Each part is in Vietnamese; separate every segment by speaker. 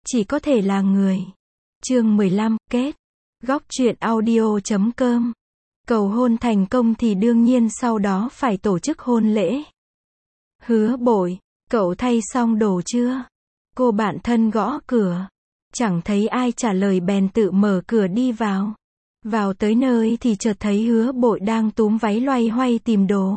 Speaker 1: chỉ có thể là người. Chương 15, kết. Góc truyện audio.com. Cầu hôn thành công thì đương nhiên sau đó phải tổ chức hôn lễ. Hứa Bội, cậu thay xong đồ chưa? Cô bạn thân gõ cửa. Chẳng thấy ai trả lời bèn tự mở cửa đi vào. Vào tới nơi thì chợt thấy Hứa Bội đang túm váy loay hoay tìm đồ.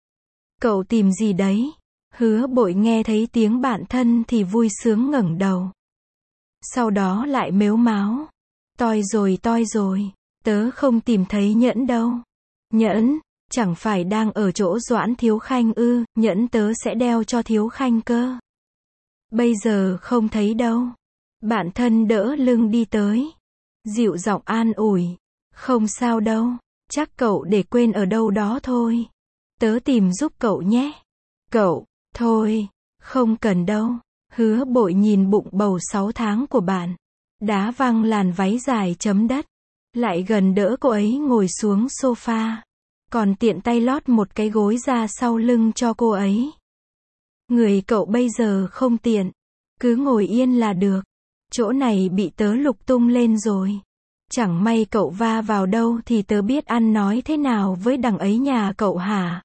Speaker 1: Cậu tìm gì đấy? Hứa Bội nghe thấy tiếng bạn thân thì vui sướng ngẩng đầu. Sau đó lại mếu máo. Toi rồi, tớ không tìm thấy nhẫn đâu. Nhẫn? Chẳng phải đang ở chỗ Doãn Thiếu Khanh ư? Nhẫn tớ sẽ đeo cho Thiếu Khanh cơ. Bây giờ không thấy đâu. Bạn thân đỡ lưng đi tới. Dịu giọng an ủi. Không sao đâu, chắc cậu để quên ở đâu đó thôi. Tớ tìm giúp cậu nhé. Cậu, thôi, không cần đâu. Hứa Bội nhìn bụng bầu 6 tháng của bạn. Đá văng làn váy dài chấm đất. Lại gần đỡ cô ấy ngồi xuống sofa. Còn tiện tay lót một cái gối ra sau lưng cho cô ấy. Người cậu bây giờ không tiện. Cứ ngồi yên là được. Chỗ này bị tớ lục tung lên rồi. Chẳng may cậu va vào đâu thì tớ biết ăn nói thế nào với đằng ấy nhà cậu hả?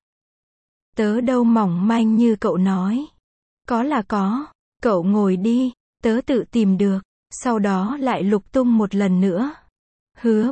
Speaker 1: Tớ đâu mỏng manh như cậu nói. Có là có. Cậu ngồi đi, tớ tự tìm được. Sau đó lại lục tung một lần nữa. Hứa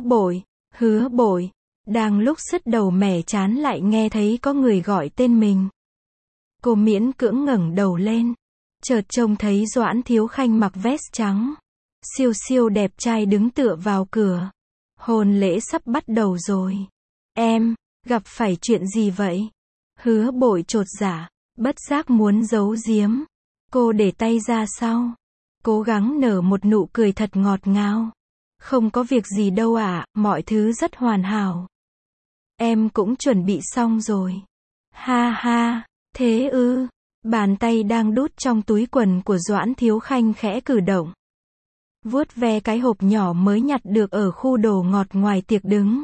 Speaker 1: Bội. Đang lúc sứt đầu mẻ chán lại nghe thấy có người gọi tên mình. Cô miễn cưỡng ngẩng đầu lên. Chợt trông thấy Doãn Thiếu Khanh mặc vest trắng. Siêu đẹp trai đứng tựa vào cửa. Hôn lễ sắp bắt đầu rồi. Em, gặp phải chuyện gì vậy? Hứa Bội chột dạ, bất giác muốn giấu giếm. Cô để tay ra sau. Cố gắng nở một nụ cười thật ngọt ngào. Không có việc gì đâu ạ, mọi thứ rất hoàn hảo. Em cũng chuẩn bị xong rồi. Ha ha, thế ư? Bàn tay đang đút trong túi quần của Doãn Thiếu Khanh khẽ cử động. Vuốt ve cái hộp nhỏ mới nhặt được ở khu đồ ngọt ngoài tiệc đứng.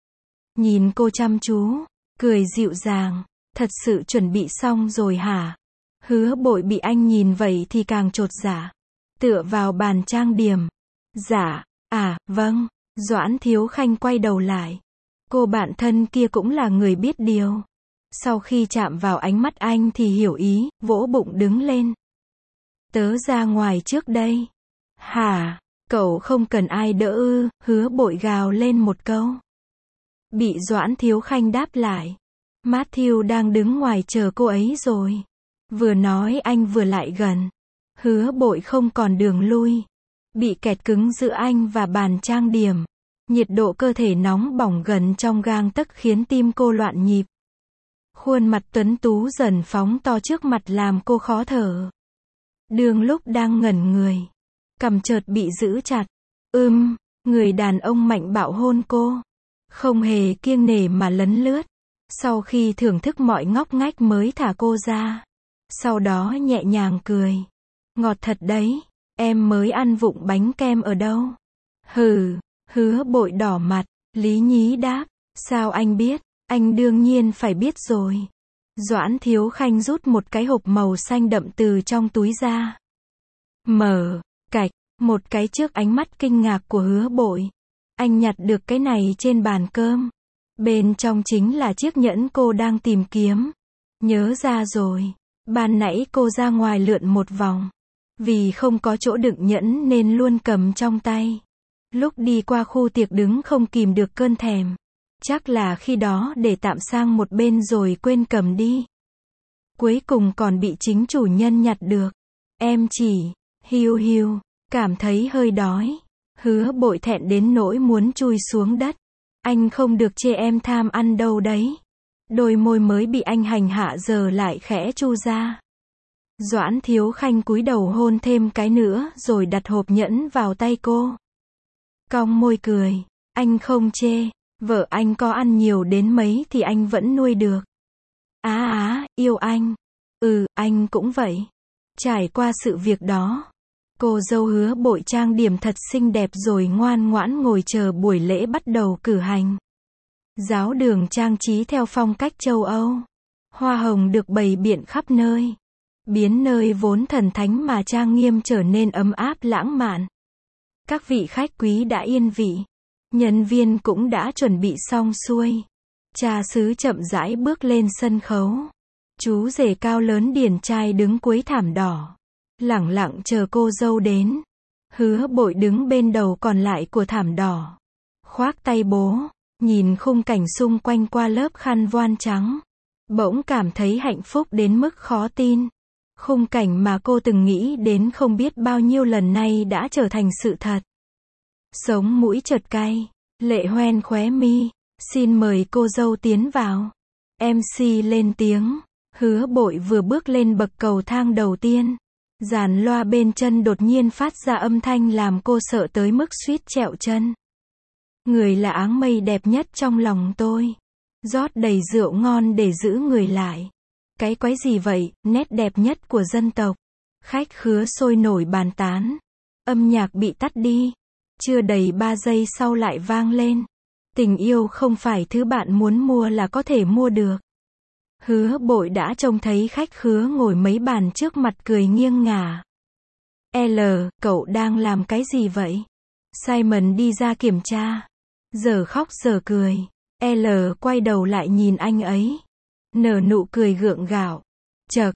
Speaker 1: Nhìn cô chăm chú, cười dịu dàng. Thật sự chuẩn bị xong rồi hả? Hứa Bội bị anh nhìn vậy thì càng chột dạ. Tựa vào bàn trang điểm. Dạ, vâng. Doãn Thiếu Khanh quay đầu lại. Cô bạn thân kia cũng là người biết điều. Sau khi chạm vào ánh mắt anh thì hiểu ý, vỗ bụng đứng lên. Tớ ra ngoài trước đây. Hả? Cậu không cần ai đỡ ư? Hứa Bội gào lên một câu. Bị Doãn Thiếu Khanh đáp lại. Matthew đang đứng ngoài chờ cô ấy rồi. Vừa nói anh vừa lại gần. Hứa Bội không còn đường lui. Bị kẹt cứng giữa anh và bàn trang điểm. Nhiệt độ cơ thể nóng bỏng gần trong gang tấc khiến tim cô loạn nhịp. Khuôn mặt tuấn tú dần phóng to trước mặt làm cô khó thở. Đương lúc đang ngẩn người, cằm chợt bị giữ chặt. Người đàn ông mạnh bạo hôn cô. Không hề kiêng nể mà lấn lướt. Sau khi thưởng thức mọi ngóc ngách mới thả cô ra. Sau đó nhẹ nhàng cười. Ngọt thật đấy, em mới ăn vụng bánh kem ở đâu? Hứa Bội đỏ mặt, lý nhí đáp. Sao anh biết? Anh đương nhiên phải biết rồi. Doãn Thiếu Khanh rút một cái hộp màu xanh đậm từ trong túi ra. Mở, cạch, một cái trước ánh mắt kinh ngạc của Hứa Bội. Anh nhặt được cái này trên bàn cơm. Bên trong chính là chiếc nhẫn cô đang tìm kiếm. Nhớ ra rồi. Ban nãy cô ra ngoài lượn một vòng. Vì không có chỗ đựng nhẫn nên luôn cầm trong tay. Lúc đi qua khu tiệc đứng không kìm được cơn thèm. Chắc là khi đó để tạm sang một bên rồi quên cầm đi. Cuối cùng còn bị chính chủ nhân nhặt được. Em chỉ, hiu, cảm thấy hơi đói. Hứa Bội thẹn đến nỗi muốn chui xuống đất. Anh không được chê em tham ăn đâu đấy. Đôi môi mới bị anh hành hạ giờ lại khẽ chu ra. Doãn Thiếu Khanh cúi đầu hôn thêm cái nữa rồi đặt hộp nhẫn vào tay cô. Cong môi cười. Anh không chê. Vợ anh có ăn nhiều đến mấy thì anh vẫn nuôi được. Yêu anh. Anh cũng vậy. Trải qua sự việc đó, cô dâu Hứa Bội trang điểm thật xinh đẹp rồi ngoan ngoãn ngồi chờ buổi lễ bắt đầu cử hành. Giáo đường trang trí theo phong cách châu Âu. Hoa hồng được bày biện khắp nơi. biến nơi vốn thần thánh mà trang nghiêm trở nên ấm áp lãng mạn. Các vị khách quý đã yên vị. Nhân viên cũng đã chuẩn bị xong xuôi. Cha xứ chậm rãi bước lên sân khấu. Chú rể cao lớn điển trai đứng cuối thảm đỏ. Lẳng lặng chờ cô dâu đến. Hứa Bội đứng bên đầu còn lại của thảm đỏ. Khoác tay bố, nhìn khung cảnh xung quanh qua lớp khăn voan trắng. Bỗng cảm thấy hạnh phúc đến mức khó tin. Khung cảnh mà cô từng nghĩ đến không biết bao nhiêu lần nay đã trở thành sự thật. Sống mũi chợt cay, lệ hoen khóe mi. Xin mời cô dâu tiến vào. MC lên tiếng. Hứa Bội vừa bước lên bậc cầu thang đầu tiên. Dàn loa bên chân đột nhiên phát ra âm thanh làm cô sợ tới mức suýt trẹo chân. Người là áng mây đẹp nhất trong lòng tôi. Rót đầy rượu ngon để giữ người lại. Cái quái gì vậy, nét đẹp nhất của dân tộc. Khách khứa sôi nổi bàn tán. Âm nhạc bị tắt đi. Chưa đầy 3 giây sau lại vang lên. Tình yêu không phải thứ bạn muốn mua là có thể mua được. Hứa Bội đã trông thấy khách khứa ngồi mấy bàn trước mặt cười nghiêng ngả. L, cậu đang làm cái gì vậy? Simon đi ra kiểm tra. Giờ khóc giờ cười. L quay đầu lại nhìn anh ấy. Nở nụ cười gượng gạo. Chậc,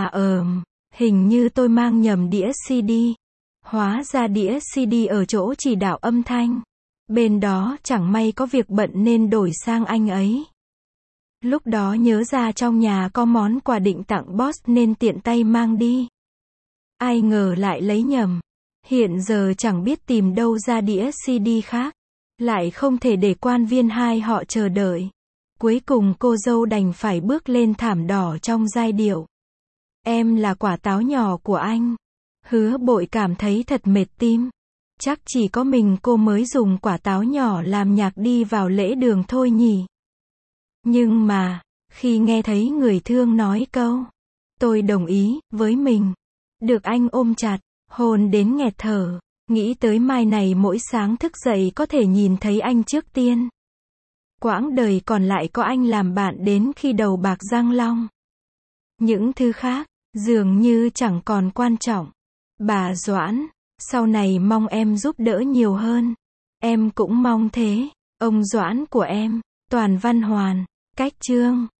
Speaker 1: hình như tôi mang nhầm đĩa CD. Hóa ra đĩa CD ở chỗ chỉ đạo âm thanh. Bên đó chẳng may có việc bận nên đổi sang anh ấy. Lúc đó nhớ ra trong nhà có món quà định tặng boss nên tiện tay mang đi. Ai ngờ lại lấy nhầm. Hiện giờ chẳng biết tìm đâu ra đĩa CD khác. Lại không thể để quan viên hai họ chờ đợi. Cuối cùng cô dâu đành phải bước lên thảm đỏ trong giai điệu. Em là quả táo nhỏ của anh. Hứa Bội cảm thấy thật mệt tim. Chắc chỉ có mình cô mới dùng quả táo nhỏ làm nhạc đi vào lễ đường thôi nhỉ. Nhưng mà, khi nghe thấy người thương nói câu, tôi đồng ý, với mình. Được anh ôm chặt, hôn đến nghẹt thở. Nghĩ tới mai này mỗi sáng thức dậy có thể nhìn thấy anh trước tiên. Quãng đời còn lại có anh làm bạn đến khi đầu bạc răng long. Những thứ khác, dường như chẳng còn quan trọng. Bà Doãn, sau này mong em giúp đỡ nhiều hơn. Em cũng mong thế. Ông Doãn của em, Toàn Văn Hoàn, Cách Chương.